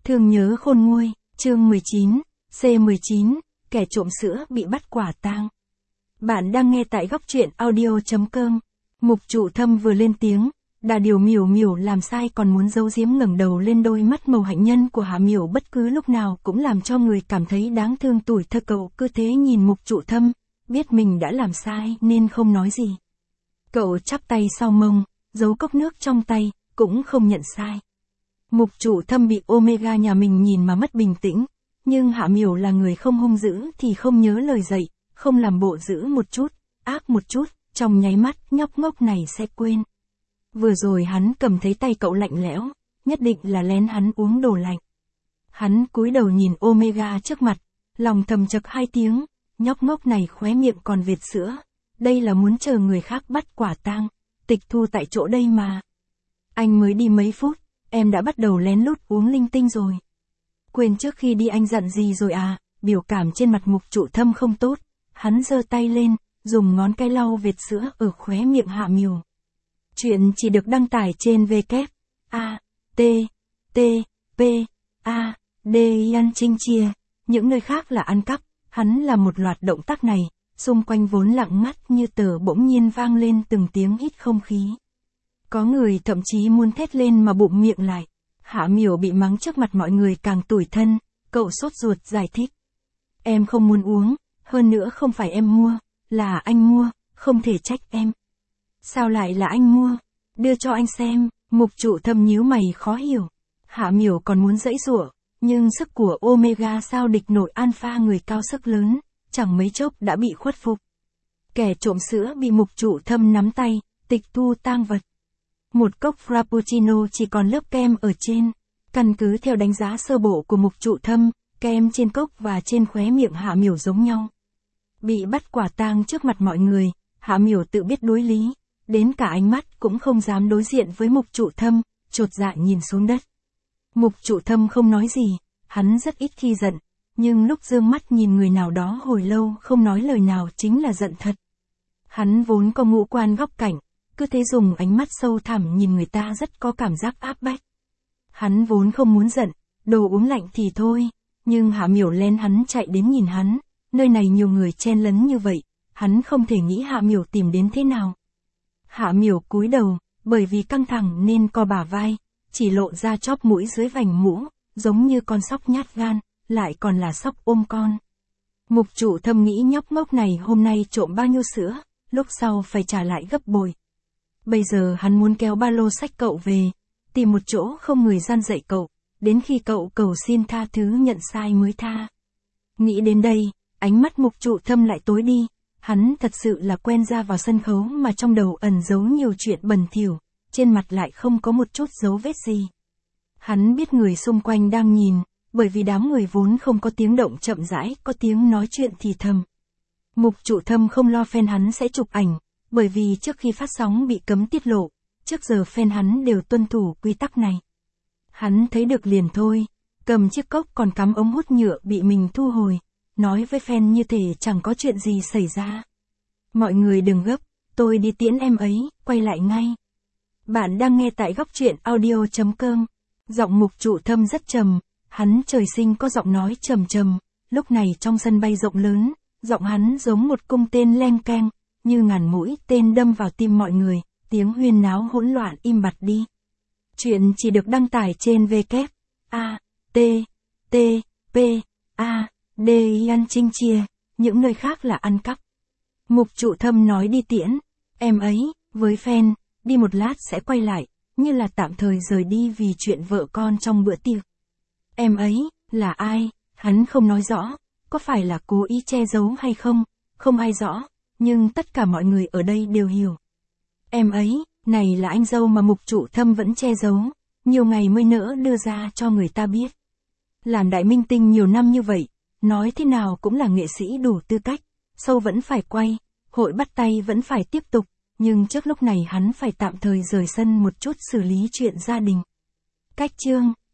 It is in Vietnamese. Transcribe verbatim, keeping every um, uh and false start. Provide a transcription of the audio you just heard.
Thương nhớ khôn nguôi, chương mười chín, C mười chín, kẻ trộm sữa bị bắt quả tang. Bạn đang nghe tại góc truyện audio chấm com. Mục Trụ Thâm vừa lên tiếng, Đà Điều Miểu Miểu làm sai còn muốn giấu giếm ngẩng đầu lên, đôi mắt màu hạnh nhân của Hạ Miểu bất cứ lúc nào cũng làm cho người cảm thấy đáng thương tủi thơ. Cậu cứ thế nhìn Mục Trụ Thâm, biết mình đã làm sai nên không nói gì. Cậu chắp tay sau mông, giấu cốc nước trong tay, cũng không nhận sai. Mục Trụ Thâm bị Omega nhà mình nhìn mà mất bình tĩnh, nhưng Hạ Miểu là người không hung dữ thì không nhớ lời dạy, không làm bộ dữ một chút, ác một chút, trong nháy mắt nhóc ngốc này sẽ quên. Vừa rồi hắn cầm thấy tay cậu lạnh lẽo, nhất định là lén hắn uống đồ lạnh. Hắn cúi đầu nhìn Omega trước mặt, lòng thầm chậc hai tiếng, nhóc ngốc này khóe miệng còn vệt sữa, đây là muốn chờ người khác bắt quả tang, tịch thu tại chỗ đây mà. Anh mới đi mấy phút, em đã bắt đầu lén lút uống linh tinh rồi. Quên trước khi đi anh dặn gì rồi à? Biểu cảm trên mặt Mục Trụ Thâm không tốt, hắn giơ tay lên, dùng ngón cái lau vệt sữa ở khóe miệng Hạ Miểu. Chuyện chỉ được đăng tải trên W A T T P A D Yan Trinh Chia, những nơi khác là ăn cắp. Hắn làm một loạt động tác này, xung quanh vốn lặng ngắt như tờ bỗng nhiên vang lên từng tiếng hít không khí. Có người thậm chí muốn thét lên mà bụm miệng lại. Hạ Miểu bị mắng trước mặt mọi người càng tủi thân, cậu sốt ruột giải thích. Em không muốn uống, hơn nữa không phải em mua, là anh mua, không thể trách em. Sao lại là anh mua? Đưa cho anh xem. Mục Trụ Thâm nhíu mày khó hiểu. Hạ Miểu còn muốn giãy giụa, nhưng sức của Omega sao địch nổi Alpha người cao sức lớn, chẳng mấy chốc đã bị khuất phục. Kẻ trộm sữa bị Mục Trụ Thâm nắm tay, tịch thu tang vật. Một cốc Frappuccino chỉ còn lớp kem ở trên. Căn cứ theo đánh giá sơ bộ của Mục Trụ Thâm, kem trên cốc và trên khóe miệng Hạ Miểu giống nhau. Bị bắt quả tang trước mặt mọi người, Hạ Miểu tự biết đối lý, đến cả ánh mắt cũng không dám đối diện với Mục Trụ Thâm, chột dạ nhìn xuống đất. Mục Trụ Thâm không nói gì, hắn rất ít khi giận, nhưng lúc dương mắt nhìn người nào đó hồi lâu không nói lời nào chính là giận thật. Hắn vốn có ngũ quan góc cạnh, cứ thế dùng ánh mắt sâu thẳm nhìn người ta rất có cảm giác áp bách. Hắn vốn không muốn giận, đồ uống lạnh thì thôi, nhưng Hạ Miểu lén hắn chạy đến nhìn hắn, nơi này nhiều người chen lấn như vậy, hắn không thể nghĩ Hạ Miểu tìm đến thế nào. Hạ Miểu cúi đầu, bởi vì căng thẳng nên co bả vai, chỉ lộ ra chóp mũi dưới vành mũ, giống như con sóc nhát gan, lại còn là sóc ôm con. Mục Trụ Thâm nghĩ nhóc ngốc này hôm nay trộm bao nhiêu sữa, lúc sau phải trả lại gấp bội. Bây giờ hắn muốn kéo ba lô xách cậu về, tìm một chỗ không người gian dạy cậu, đến khi cậu cầu xin tha thứ nhận sai mới tha. Nghĩ đến đây, ánh mắt Mục Trụ Thâm lại tối đi, hắn thật sự là quen ra vào sân khấu mà trong đầu ẩn giấu nhiều chuyện bẩn thỉu, trên mặt lại không có một chút dấu vết gì. Hắn biết người xung quanh đang nhìn, bởi vì đám người vốn không có tiếng động chậm rãi, có tiếng nói chuyện thì thầm. Mục Trụ Thâm không lo fan hắn sẽ chụp ảnh, bởi vì trước khi phát sóng bị cấm tiết lộ, trước giờ fan hắn đều tuân thủ quy tắc này. Hắn thấy được liền thôi, cầm chiếc cốc còn cắm ống hút nhựa bị mình thu hồi, nói với fan như thể chẳng có chuyện gì xảy ra. Mọi người đừng gấp, tôi đi tiễn em ấy, quay lại ngay. Bạn đang nghe tại góc truyện audio chấm com. Giọng Mục Trụ Thâm rất trầm, hắn trời sinh có giọng nói trầm trầm, lúc này trong sân bay rộng lớn, giọng hắn giống một cung tên leng keng, như ngàn mũi tên đâm vào tim mọi người, tiếng huyên náo hỗn loạn im bặt đi. Chuyện chỉ được đăng tải trên W A T T P A D Yan Trinh Chia, những nơi khác là ăn cắp. Mục Trụ Thâm nói đi tiễn em ấy, với fan, đi một lát sẽ quay lại, như là tạm thời rời đi vì chuyện vợ con trong bữa tiệc. Em ấy, là ai, hắn không nói rõ, có phải là cố ý che giấu hay không, không ai rõ, nhưng tất cả mọi người ở đây đều hiểu. Em ấy, này là anh dâu mà Mục Trụ Thâm vẫn che giấu, nhiều ngày mới nỡ đưa ra cho người ta biết. Làm đại minh tinh nhiều năm như vậy, nói thế nào cũng là nghệ sĩ đủ tư cách, show vẫn phải quay, hội bắt tay vẫn phải tiếp tục, nhưng trước lúc này hắn phải tạm thời rời sân một chút xử lý chuyện gia đình. Cách chương